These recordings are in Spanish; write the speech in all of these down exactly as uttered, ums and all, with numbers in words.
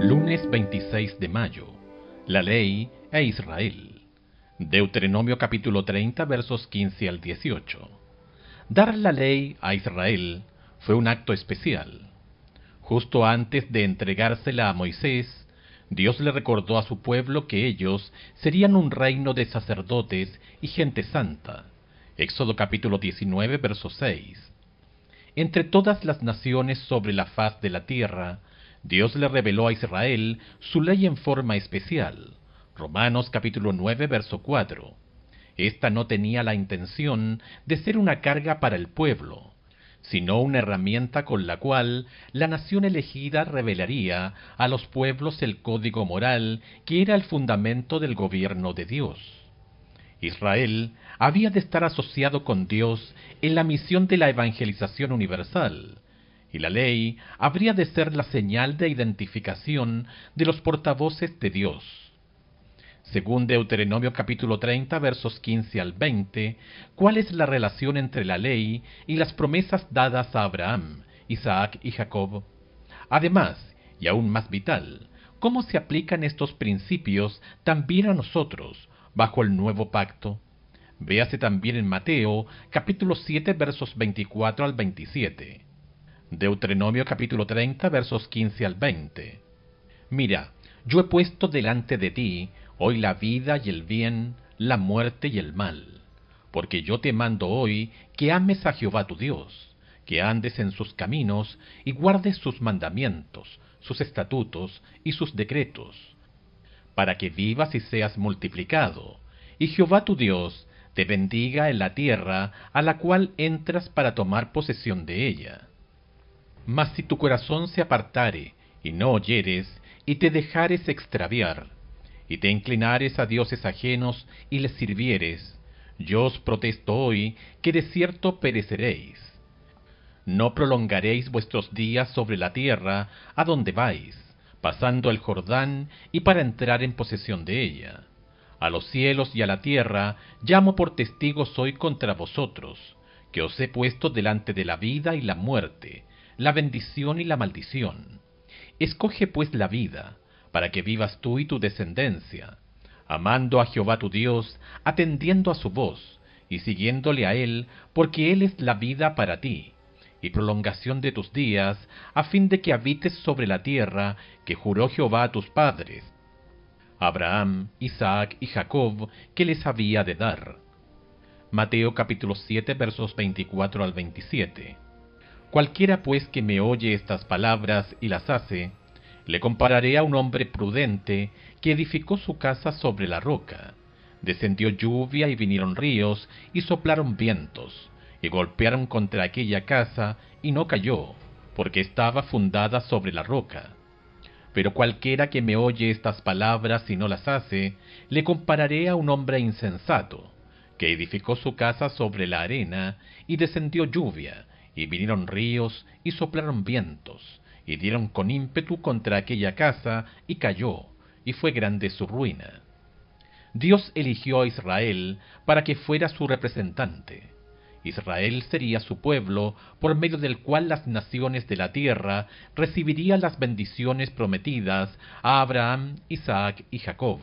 Lunes veintiséis de mayo. La ley e Israel. Deuteronomio capítulo treinta versos quince al dieciocho. Dar la ley a Israel fue un acto especial. Justo antes de entregársela a Moisés, Dios le recordó a su pueblo que ellos serían un reino de sacerdotes y gente santa. Éxodo capítulo diecinueve verso seis. Entre todas las naciones sobre la faz de la tierra, Dios le reveló a Israel su ley en forma especial. Romanos capítulo nueve verso cuatro. Esta no tenía la intención de ser una carga para el pueblo, sino una herramienta con la cual la nación elegida revelaría a los pueblos el código moral que era el fundamento del gobierno de Dios. Israel había de estar asociado con Dios en la misión de la evangelización universal, y la ley habría de ser la señal de identificación de los portavoces de Dios. Según Deuteronomio capítulo treinta versos quince al veinte, ¿cuál es la relación entre la ley y las promesas dadas a Abraham, Isaac y Jacob? Además, y aún más vital, ¿cómo se aplican estos principios también a nosotros, bajo el nuevo pacto? Véase también en Mateo capítulo siete versos veinticuatro al veintisiete. Deuteronomio capítulo treinta versos quince al veinte. Mira, yo he puesto delante de ti hoy la vida y el bien, la muerte y el mal. Porque yo te mando hoy que ames a Jehová tu Dios, que andes en sus caminos y guardes sus mandamientos, sus estatutos y sus decretos, para que vivas y seas multiplicado, y Jehová tu Dios te bendiga en la tierra a la cual entras para tomar posesión de ella. Mas si tu corazón se apartare, y no oyeres, y te dejares extraviar, y te inclinares a dioses ajenos, y les sirvieres, yo os protesto hoy que de cierto pereceréis. No prolongaréis vuestros días sobre la tierra a donde vais, pasando el Jordán, y para entrar en posesión de ella. A los cielos y a la tierra llamo por testigos hoy contra vosotros, que os he puesto delante de la vida y la muerte, la bendición y la maldición. Escoge pues la vida, para que vivas tú y tu descendencia, amando a Jehová tu Dios, atendiendo a su voz, y siguiéndole a él, porque él es la vida para ti, y prolongación de tus días, a fin de que habites sobre la tierra que juró Jehová a tus padres, Abraham, Isaac y Jacob, que les había de dar. Mateo capítulo siete versos veinticuatro al veintisiete. Cualquiera pues que me oye estas palabras y las hace, le compararé a un hombre prudente que edificó su casa sobre la roca. Descendió lluvia y vinieron ríos y soplaron vientos, y golpearon contra aquella casa, y no cayó, porque estaba fundada sobre la roca. Pero cualquiera que me oye estas palabras y no las hace, le compararé a un hombre insensato, que edificó su casa sobre la arena, y descendió lluvia, y vinieron ríos, y soplaron vientos, y dieron con ímpetu contra aquella casa, y cayó, y fue grande su ruina. Dios eligió a Israel para que fuera su representante. Israel sería su pueblo, por medio del cual las naciones de la tierra recibirían las bendiciones prometidas a Abraham, Isaac y Jacob.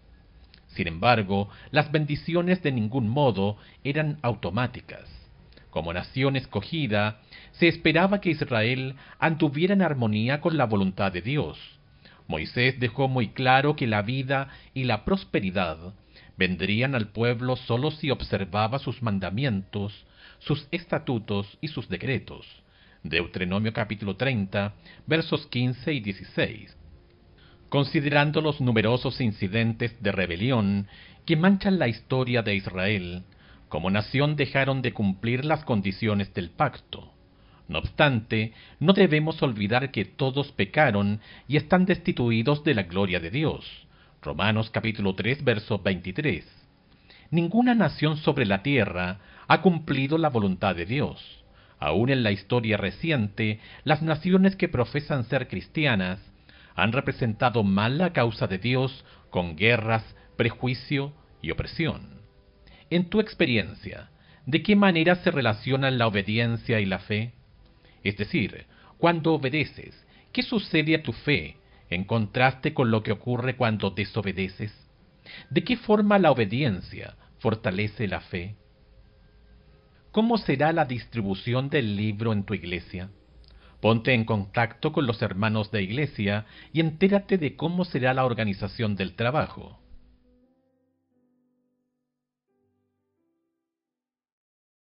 Sin embargo, las bendiciones de ningún modo eran automáticas. Como nación escogida, se esperaba que Israel anduviera en armonía con la voluntad de Dios. Moisés dejó muy claro que la vida y la prosperidad vendrían al pueblo solo si observaba sus mandamientos, sus estatutos y sus decretos. Deuteronomio capítulo treinta, versos quince y dieciséis. Considerando los numerosos incidentes de rebelión que manchan la historia de Israel, como nación dejaron de cumplir las condiciones del pacto. No obstante, no debemos olvidar que todos pecaron y están destituidos de la gloria de Dios. Romanos capítulo tres, verso veintitrés. Ninguna nación sobre la tierra ha cumplido la voluntad de Dios. Aún en la historia reciente, las naciones que profesan ser cristianas han representado mal la causa de Dios con guerras, prejuicio y opresión. En tu experiencia, ¿de qué manera se relacionan la obediencia y la fe? Es decir, cuando obedeces, ¿qué sucede a tu fe en contraste con lo que ocurre cuando desobedeces? ¿De qué forma la obediencia fortalece la fe? ¿Cómo será la distribución del libro en tu iglesia? Ponte en contacto con los hermanos de iglesia y entérate de cómo será la organización del trabajo.